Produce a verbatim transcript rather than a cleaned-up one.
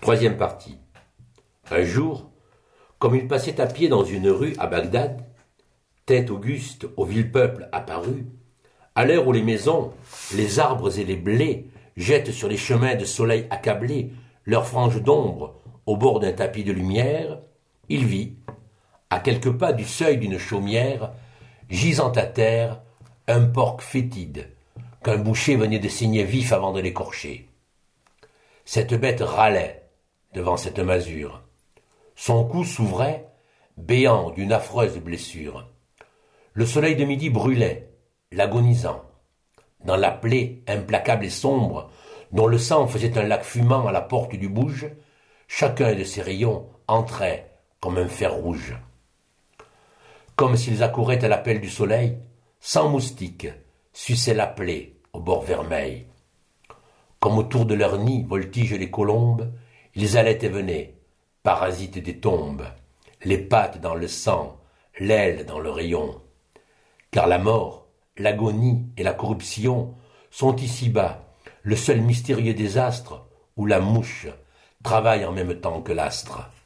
Troisième partie. Un jour, comme il passait à pied dans une rue à Bagdad, tête auguste au vil peuple apparu, à l'heure où les maisons, les arbres et les blés jettent sur les chemins de soleil accablés leurs franges d'ombre au bord d'un tapis de lumière, il vit, à quelques pas du seuil d'une chaumière, gisant à terre, un porc fétide, qu'un boucher venait de saigner vif avant de l'écorcher. Cette bête râlait devant cette masure. Son cou s'ouvrait, béant d'une affreuse blessure. Le soleil de midi brûlait, l'agonisant. Dans la plaie implacable et sombre, dont le sang faisait un lac fumant à la porte du bouge, chacun de ses rayons entrait comme un fer rouge. Comme s'ils accouraient à l'appel du soleil, sans moustiques, suçaient la plaie au bord vermeil. Comme autour de leur nid voltigent les colombes, ils allaient et venaient, parasites des tombes, les pattes dans le sang, l'aile dans le rayon. Car la mort, l'agonie et la corruption sont ici-bas le seul mystérieux désastre où la mouche travaille en même temps que l'astre.